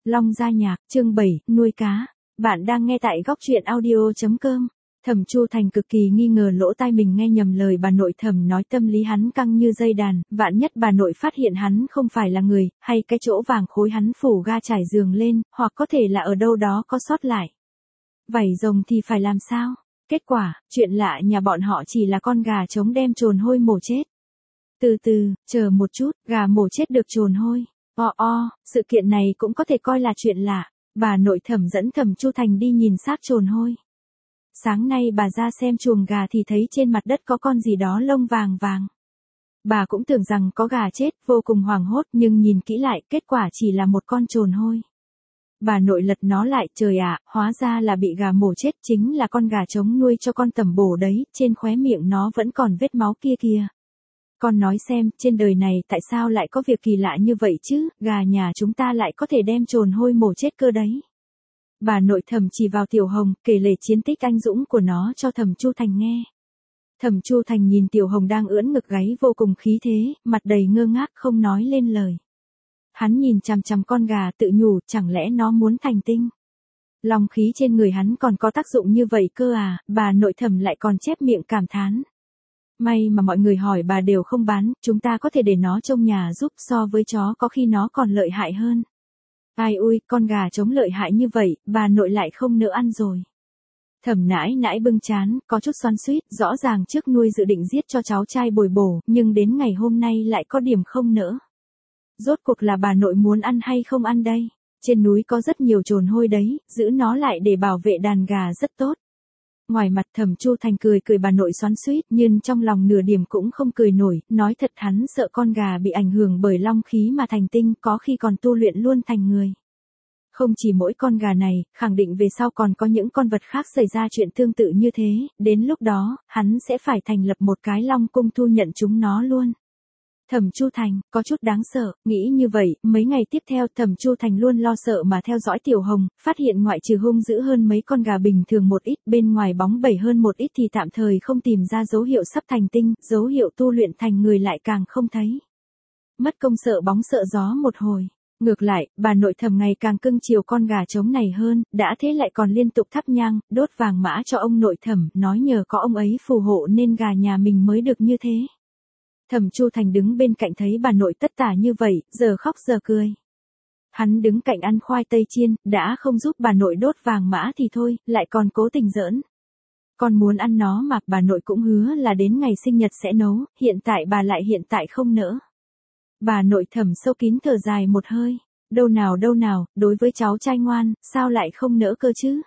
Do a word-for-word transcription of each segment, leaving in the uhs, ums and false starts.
Long Gia Nhạc, chương bảy, nuôi cá. Bạn đang nghe tại góc truyện audio chấm com. Thẩm Chu Thành cực kỳ nghi ngờ lỗ tai mình nghe nhầm lời bà nội thẩm nói, tâm lý hắn căng như dây đàn, vạn nhất bà nội phát hiện hắn không phải là người, hay cái chỗ vàng khối hắn phủ ga trải giường lên, hoặc có thể là ở đâu đó có sót lại vảy rồng thì phải làm sao? Kết quả, chuyện lạ nhà bọn họ chỉ là con gà trống đem trồn hôi mổ chết. Từ từ, chờ một chút, gà mổ chết được trồn hôi. O o, sự kiện này cũng có thể coi là chuyện lạ. Bà nội thẩm dẫn Thẩm Chu Thành đi nhìn xác trồn hôi. Sáng nay bà ra xem chuồng gà thì thấy trên mặt đất có con gì đó lông vàng vàng. Bà cũng tưởng rằng có gà chết, vô cùng hoảng hốt, nhưng nhìn kỹ lại, kết quả chỉ là một con trồn hôi. Bà nội lật nó lại, trời ạ, hóa ra là bị gà mổ chết, chính là con gà trống nuôi cho con Tẩm Bổ đấy, trên khóe miệng nó vẫn còn vết máu kia kìa. Con nói xem, trên đời này tại sao lại có việc kỳ lạ như vậy chứ, gà nhà chúng ta lại có thể đem trồn hôi mổ chết cơ đấy. Bà nội thẩm chỉ vào Tiểu Hồng, kể lể chiến tích anh dũng của nó cho Thẩm Chu Thành nghe. Thẩm Chu Thành nhìn Tiểu Hồng đang ưỡn ngực gáy vô cùng khí thế, mặt đầy ngơ ngác không nói lên lời. Hắn nhìn chằm chằm con gà tự nhủ, chẳng lẽ nó muốn thành tinh. Long khí trên người hắn còn có tác dụng như vậy cơ à, bà nội thẩm lại còn chép miệng cảm thán. May mà mọi người hỏi bà đều không bán, chúng ta có thể để nó trong nhà giúp, so với chó có khi nó còn lợi hại hơn. Ai ui, con gà trống lợi hại như vậy, bà nội lại không nỡ ăn rồi. Thẩm nãi nãi bưng chán, có chút xoắn xuýt, rõ ràng trước nuôi dự định giết cho cháu trai bồi bổ, nhưng đến ngày hôm nay lại có điểm không nỡ. Rốt cuộc là bà nội muốn ăn hay không ăn đây? Trên núi có rất nhiều trồn hôi đấy, giữ nó lại để bảo vệ đàn gà rất tốt. Ngoài mặt Thẩm Chu Thành cười cười bà nội xoắn xuýt, nhưng trong lòng nửa điểm cũng không cười nổi, nói thật hắn sợ con gà bị ảnh hưởng bởi long khí mà thành tinh, có khi còn tu luyện luôn thành người. Không chỉ mỗi con gà này, khẳng định về sau còn có những con vật khác xảy ra chuyện tương tự như thế, đến lúc đó, hắn sẽ phải thành lập một cái long cung thu nhận chúng nó luôn. Thẩm Chu Thành, có chút đáng sợ, nghĩ như vậy, mấy ngày tiếp theo Thẩm Chu Thành luôn lo sợ mà theo dõi Tiểu Hồng, phát hiện ngoại trừ hung dữ hơn mấy con gà bình thường một ít, bên ngoài bóng bẩy hơn một ít thì tạm thời không tìm ra dấu hiệu sắp thành tinh, dấu hiệu tu luyện thành người lại càng không thấy. Mất công sợ bóng sợ gió một hồi. Ngược lại, bà nội thẩm ngày càng cưng chiều con gà trống này hơn, đã thế lại còn liên tục thắp nhang, đốt vàng mã cho ông nội thẩm, nói nhờ có ông ấy phù hộ nên gà nhà mình mới được như thế. Thẩm Chu Thành đứng bên cạnh thấy bà nội tất tả như vậy, giờ khóc giờ cười. Hắn đứng cạnh ăn khoai tây chiên, đã không giúp bà nội đốt vàng mã thì thôi, lại còn cố tình giỡn. Con muốn ăn nó mà, bà nội cũng hứa là đến ngày sinh nhật sẽ nấu, hiện tại bà lại hiện tại không nỡ. Bà nội thẩm sâu kín thở dài một hơi, đâu nào đâu nào, đối với cháu trai ngoan, sao lại không nỡ cơ chứ?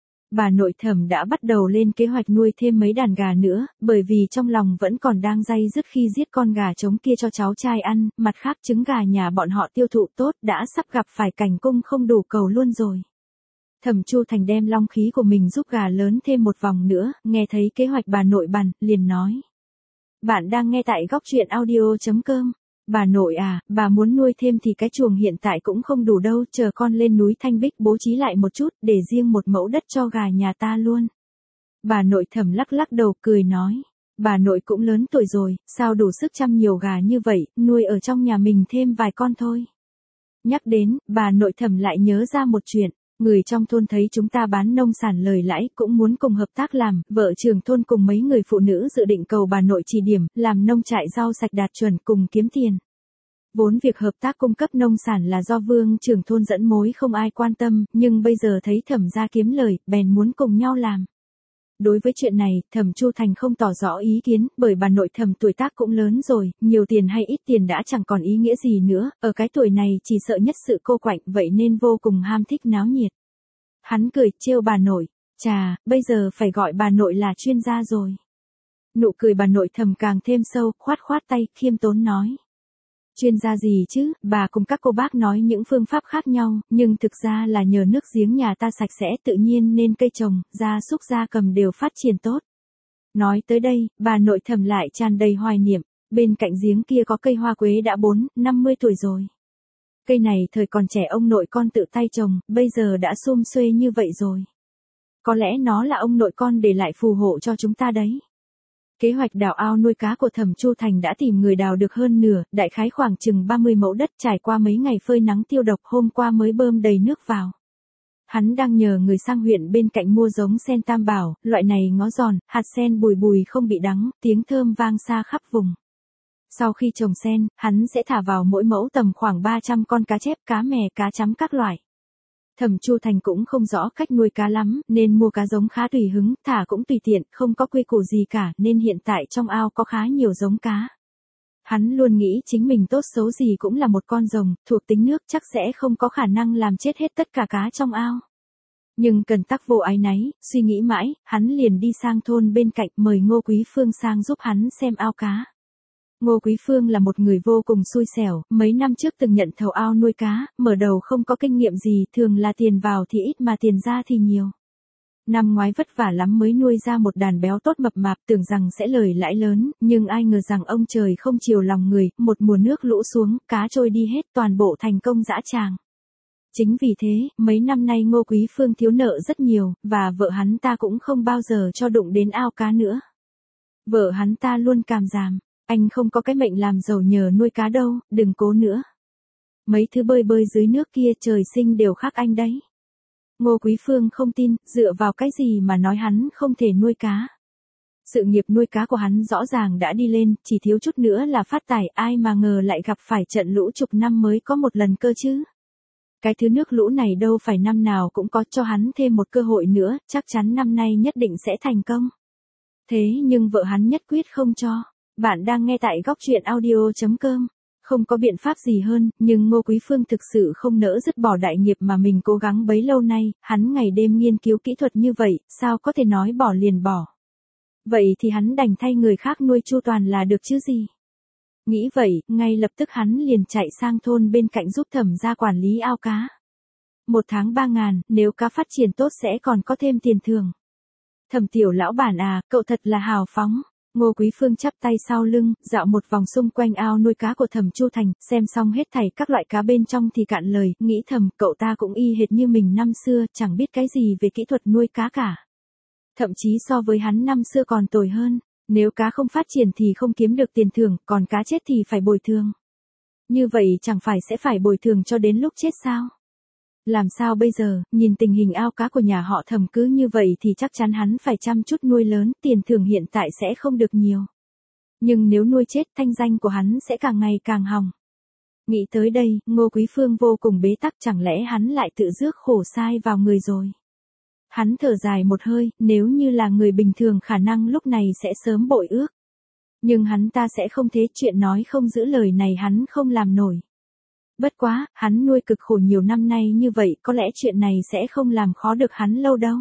Bà nội thẩm đã bắt đầu lên kế hoạch nuôi thêm mấy đàn gà nữa, bởi vì trong lòng vẫn còn đang day dứt khi giết con gà trống kia cho cháu trai ăn, mặt khác trứng gà nhà bọn họ tiêu thụ tốt đã sắp gặp phải cảnh cung không đủ cầu luôn rồi. Thẩm Chu Thành đem long khí của mình giúp gà lớn thêm một vòng nữa, nghe thấy kế hoạch bà nội bàn, liền nói. Bạn đang nghe tại góc truyện audio chấm com. Bà nội à, bà muốn nuôi thêm thì cái chuồng hiện tại cũng không đủ đâu, chờ con lên núi Thanh Bích bố trí lại một chút, để riêng một mẫu đất cho gà nhà ta luôn. Bà nội thẩm lắc lắc đầu cười nói, bà nội cũng lớn tuổi rồi, sao đủ sức chăm nhiều gà như vậy, nuôi ở trong nhà mình thêm vài con thôi. Nhắc đến, bà nội thẩm lại nhớ ra một chuyện. Người trong thôn thấy chúng ta bán nông sản lời lãi cũng muốn cùng hợp tác làm, vợ trưởng thôn cùng mấy người phụ nữ dự định cầu bà nội chỉ điểm, làm nông trại rau sạch đạt chuẩn cùng kiếm tiền. Vốn việc hợp tác cung cấp nông sản là do vương trưởng thôn dẫn mối không ai quan tâm, nhưng bây giờ thấy Thẩm gia kiếm lời, bèn muốn cùng nhau làm. Đối với chuyện này, Thẩm Chu Thành không tỏ rõ ý kiến, bởi bà nội Thẩm tuổi tác cũng lớn rồi, nhiều tiền hay ít tiền đã chẳng còn ý nghĩa gì nữa, ở cái tuổi này chỉ sợ nhất sự cô quạnh, vậy nên vô cùng ham thích náo nhiệt. Hắn cười, trêu bà nội, chà, bây giờ phải gọi bà nội là chuyên gia rồi. Nụ cười bà nội Thẩm càng thêm sâu, khoát khoát tay, khiêm tốn nói. Chuyên gia gì chứ, bà cùng các cô bác nói những phương pháp khác nhau, nhưng thực ra là nhờ nước giếng nhà ta sạch sẽ tự nhiên nên cây trồng, gia súc gia cầm đều phát triển tốt. Nói tới đây, bà nội Thẩm lại tràn đầy hoài niệm, bên cạnh giếng kia có cây hoa quế đã bốn, năm mươi tuổi rồi. Cây này thời còn trẻ ông nội con tự tay trồng, bây giờ đã sum xuê như vậy rồi. Có lẽ nó là ông nội con để lại phù hộ cho chúng ta đấy. Kế hoạch đào ao nuôi cá của Thẩm Chu Thành đã tìm người đào được hơn nửa, đại khái khoảng chừng ba mươi mẫu đất, trải qua mấy ngày phơi nắng tiêu độc, hôm qua mới bơm đầy nước vào. Hắn đang nhờ người sang huyện bên cạnh mua giống sen Tam Bảo, loại này ngó giòn, hạt sen bùi bùi không bị đắng, tiếng thơm vang xa khắp vùng. Sau khi trồng sen, hắn sẽ thả vào mỗi mẫu tầm khoảng ba trăm con cá chép, cá mè, cá chấm các loại. Thẩm Chu Thành cũng không rõ cách nuôi cá lắm, nên mua cá giống khá tùy hứng, thả cũng tùy tiện, không có quy củ gì cả, nên hiện tại trong ao có khá nhiều giống cá. Hắn luôn nghĩ chính mình tốt xấu gì cũng là một con rồng, thuộc tính nước chắc sẽ không có khả năng làm chết hết tất cả cá trong ao. Nhưng cần tắc vô áy náy, suy nghĩ mãi, hắn liền đi sang thôn bên cạnh mời Ngô Quý Phương sang giúp hắn xem ao cá. Ngô Quý Phương là một người vô cùng xui xẻo, mấy năm trước từng nhận thầu ao nuôi cá, mở đầu không có kinh nghiệm gì, thường là tiền vào thì ít mà tiền ra thì nhiều. Năm ngoái vất vả lắm mới nuôi ra một đàn béo tốt mập mạp, tưởng rằng sẽ lời lãi lớn, nhưng ai ngờ rằng ông trời không chiều lòng người, một mùa nước lũ xuống, cá trôi đi hết, toàn bộ thành công dã tràng. Chính vì thế, mấy năm nay Ngô Quý Phương thiếu nợ rất nhiều, và vợ hắn ta cũng không bao giờ cho đụng đến ao cá nữa. Vợ hắn ta luôn càm ràm, anh không có cái mệnh làm giàu nhờ nuôi cá đâu, đừng cố nữa. Mấy thứ bơi bơi dưới nước kia trời sinh đều khác anh đấy. Ngô Quý Phương không tin, dựa vào cái gì mà nói hắn không thể nuôi cá. Sự nghiệp nuôi cá của hắn rõ ràng đã đi lên, chỉ thiếu chút nữa là phát tài, ai mà ngờ lại gặp phải trận lũ chục năm mới có một lần cơ chứ. Cái thứ nước lũ này đâu phải năm nào cũng có, cho hắn thêm một cơ hội nữa, chắc chắn năm nay nhất định sẽ thành công. Thế nhưng vợ hắn nhất quyết không cho. Bạn đang nghe tại góc truyện audio chấm com. Không có biện pháp gì hơn, nhưng Ngô Quý Phương thực sự không nỡ dứt bỏ đại nghiệp mà mình cố gắng bấy lâu nay, hắn ngày đêm nghiên cứu kỹ thuật như vậy, sao có thể nói bỏ liền bỏ. Vậy thì hắn đành thay người khác nuôi chu toàn là được chứ gì. Nghĩ vậy, ngay lập tức hắn liền chạy sang thôn bên cạnh giúp Thẩm gia quản lý ao cá. Một tháng ba ngàn, nếu cá phát triển tốt sẽ còn có thêm tiền thưởng. Thẩm tiểu lão bản à, cậu thật là hào phóng. Ngô Quý Phương chắp tay sau lưng, dạo một vòng xung quanh ao nuôi cá của Thẩm Chu Thành, xem xong hết thảy các loại cá bên trong thì cạn lời, nghĩ thầm, cậu ta cũng y hệt như mình năm xưa, chẳng biết cái gì về kỹ thuật nuôi cá cả. Thậm chí so với hắn năm xưa còn tồi hơn, nếu cá không phát triển thì không kiếm được tiền thưởng, còn cá chết thì phải bồi thường. Như vậy chẳng phải sẽ phải bồi thường cho đến lúc chết sao? Làm sao bây giờ, nhìn tình hình ao cá của nhà họ Thẩm cứ như vậy thì chắc chắn hắn phải chăm chút nuôi lớn, tiền thưởng hiện tại sẽ không được nhiều. Nhưng nếu nuôi chết, thanh danh của hắn sẽ càng ngày càng hỏng. Nghĩ tới đây, Ngô Quý Phương vô cùng bế tắc, chẳng lẽ hắn lại tự rước khổ sai vào người rồi. Hắn thở dài một hơi, nếu như là người bình thường khả năng lúc này sẽ sớm bội ước. Nhưng hắn ta sẽ không thế, chuyện nói không giữ lời này hắn không làm nổi. Bất quá, hắn nuôi cực khổ nhiều năm nay như vậy, có lẽ chuyện này sẽ không làm khó được hắn lâu đâu.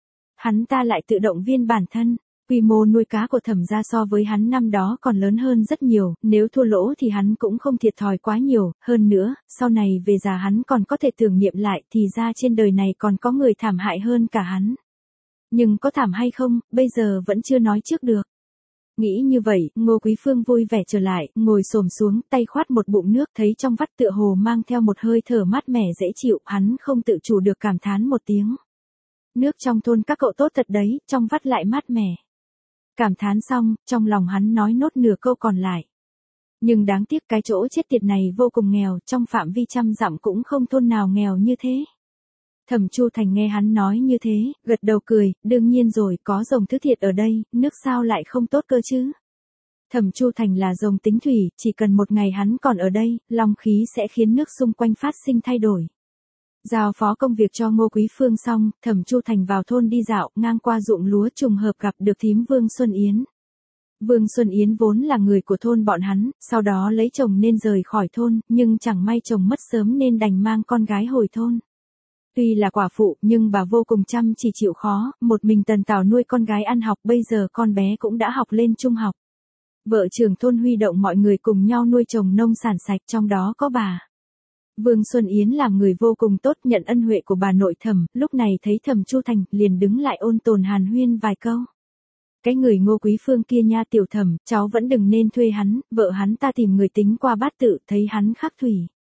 Hắn ta lại tự động viên bản thân, quy mô nuôi cá của Thẩm gia so với hắn năm đó còn lớn hơn rất nhiều, nếu thua lỗ thì hắn cũng không thiệt thòi quá nhiều, hơn nữa, sau này về già hắn còn có thể tưởng niệm lại thì ra trên đời này còn có người thảm hại hơn cả hắn. Nhưng có thảm hay không, bây giờ vẫn chưa nói trước được. Nghĩ như vậy, Ngô Quý Phương vui vẻ trở lại, ngồi xổm xuống, tay khoát một bụng nước, thấy trong vắt tựa hồ mang theo một hơi thở mát mẻ dễ chịu, hắn không tự chủ được cảm thán một tiếng. Nước trong thôn các cậu tốt thật đấy, trong vắt lại mát mẻ. Cảm thán xong, trong lòng hắn nói nốt nửa câu còn lại. Nhưng đáng tiếc cái chỗ chết tiệt này vô cùng nghèo, trong phạm vi trăm dặm cũng không thôn nào nghèo như thế. Thẩm Chu Thành nghe hắn nói như thế, gật đầu cười, đương nhiên rồi, có rồng thứ thiệt ở đây, nước sao lại không tốt cơ chứ. Thẩm Chu Thành là rồng tính thủy, chỉ cần một ngày hắn còn ở đây, long khí sẽ khiến nước xung quanh phát sinh thay đổi. Giao phó công việc cho Ngô Quý Phương xong, Thẩm Chu Thành vào thôn đi dạo, ngang qua ruộng lúa trùng hợp gặp được thím Vương Xuân Yến. Vương Xuân Yến vốn là người của thôn bọn hắn, sau đó lấy chồng nên rời khỏi thôn, nhưng chẳng may chồng mất sớm nên đành mang con gái hồi thôn. Tuy là quả phụ, nhưng bà vô cùng chăm chỉ chịu khó, một mình Tần Tảo nuôi con gái ăn học, bây giờ con bé cũng đã học lên trung học. Vợ trưởng thôn huy động mọi người cùng nhau nuôi trồng nông sản sạch, trong đó có bà. Vương Xuân Yến làm người vô cùng tốt, nhận ân huệ của bà nội Thẩm, lúc này thấy Thẩm Chu Thành, liền đứng lại ôn tồn hàn huyên vài câu. Cái người Ngô Quý Phương kia nha tiểu Thẩm, cháu vẫn đừng nên thuê hắn, vợ hắn ta tìm người tính qua bát tự, thấy hắn khắc thủy.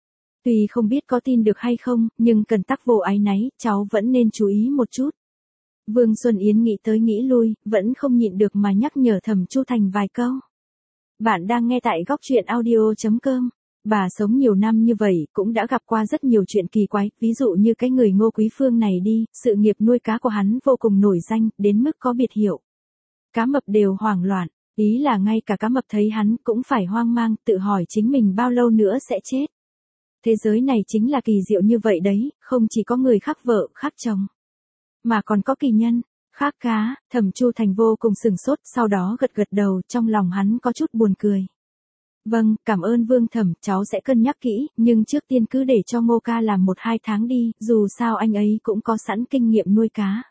Tuy không biết có tin được hay không, nhưng cần tắc vô áy náy, cháu vẫn nên chú ý một chút. Vương Xuân Yến nghĩ tới nghĩ lui, vẫn không nhịn được mà nhắc nhở Thẩm Chu Thành vài câu. Bạn đang nghe tại góc truyện audio.com. Bà sống nhiều năm như vậy cũng đã gặp qua rất nhiều chuyện kỳ quái, ví dụ như cái người Ngô Quý Phương này đi, sự nghiệp nuôi cá của hắn vô cùng nổi danh, đến mức có biệt hiệu. Cá mập đều hoảng loạn, ý là ngay cả cá mập thấy hắn cũng phải hoang mang, tự hỏi chính mình bao lâu nữa sẽ chết. Thế giới này chính là kỳ diệu như vậy đấy, không chỉ có người khác vợ, khác chồng, mà còn có kỳ nhân, khác cá. Thẩm Chu Thành vô cùng sừng sốt, sau đó gật gật đầu, trong lòng hắn có chút buồn cười. Vâng, cảm ơn Vương Thẩm, cháu sẽ cân nhắc kỹ, nhưng trước tiên cứ để cho Ngô ca làm một hai tháng đi, dù sao anh ấy cũng có sẵn kinh nghiệm nuôi cá.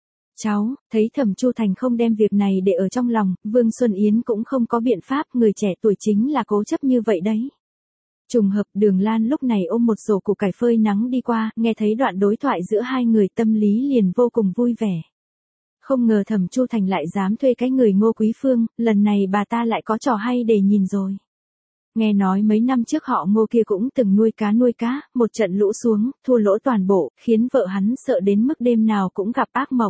Cháu, thấy Thẩm Chu Thành không đem việc này để ở trong lòng, Vương Xuân Yến cũng không có biện pháp, người trẻ tuổi chính là cố chấp như vậy đấy. Trùng hợp Đường Lan lúc này ôm một rổ củ cải phơi nắng đi qua, nghe thấy đoạn đối thoại giữa hai người tâm lý liền vô cùng vui vẻ. Không ngờ Thẩm Chu Thành lại dám thuê cái người Ngô Quý Phương, lần này bà ta lại có trò hay để nhìn rồi. Nghe nói mấy năm trước họ Ngô kia cũng từng nuôi cá nuôi cá, một trận lũ xuống, thua lỗ toàn bộ, khiến vợ hắn sợ đến mức đêm nào cũng gặp ác mộng.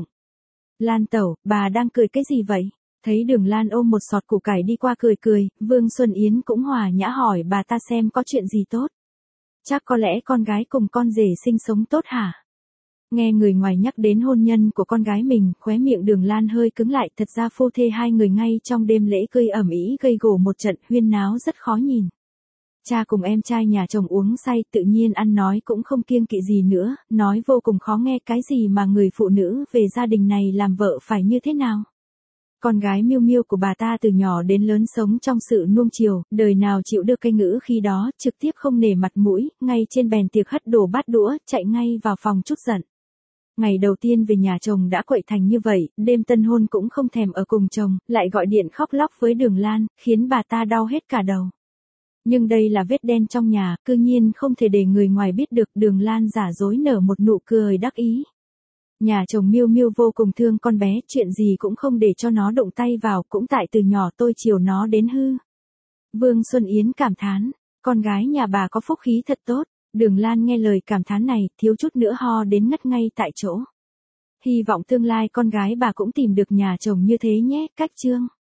Lan tẩu, bà đang cười cái gì vậy? Thấy Đường Lan ôm một sọt củ cải đi qua cười cười, Vương Xuân Yến cũng hòa nhã hỏi bà ta xem có chuyện gì tốt. Chắc có lẽ con gái cùng con rể sinh sống tốt hả? Nghe người ngoài nhắc đến hôn nhân của con gái mình, khóe miệng Đường Lan hơi cứng lại, thật ra phu thê hai người ngay trong đêm lễ cưới ầm ĩ gây gổ một trận, huyên náo rất khó nhìn. Cha cùng em trai nhà chồng uống say, tự nhiên ăn nói cũng không kiêng kỵ gì nữa, nói vô cùng khó nghe, cái gì mà người phụ nữ về gia đình này làm vợ phải như thế nào. Con gái Miêu Miêu của bà ta từ nhỏ đến lớn sống trong sự nuông chiều, đời nào chịu được cái ngữ khi đó, trực tiếp không nể mặt mũi, ngay trên bèn tiệc hất đổ bát đũa, chạy ngay vào phòng trút giận. Ngày đầu tiên về nhà chồng đã quậy thành như vậy, đêm tân hôn cũng không thèm ở cùng chồng, lại gọi điện khóc lóc với Đường Lan, khiến bà ta đau hết cả đầu. Nhưng đây là vết đen trong nhà, cư nhiên không thể để người ngoài biết được. Đường Lan giả dối nở một nụ cười đắc ý. Nhà chồng Miêu Miêu vô cùng thương con bé, chuyện gì cũng không để cho nó động tay vào, cũng tại từ nhỏ tôi chiều nó đến hư. Vương Xuân Yến cảm thán, con gái nhà bà có phúc khí thật tốt. Đường Lan nghe lời cảm thán này, thiếu chút nữa ho đến ngất ngay tại chỗ. Hy vọng tương lai con gái bà cũng tìm được nhà chồng như thế nhé. Cách chương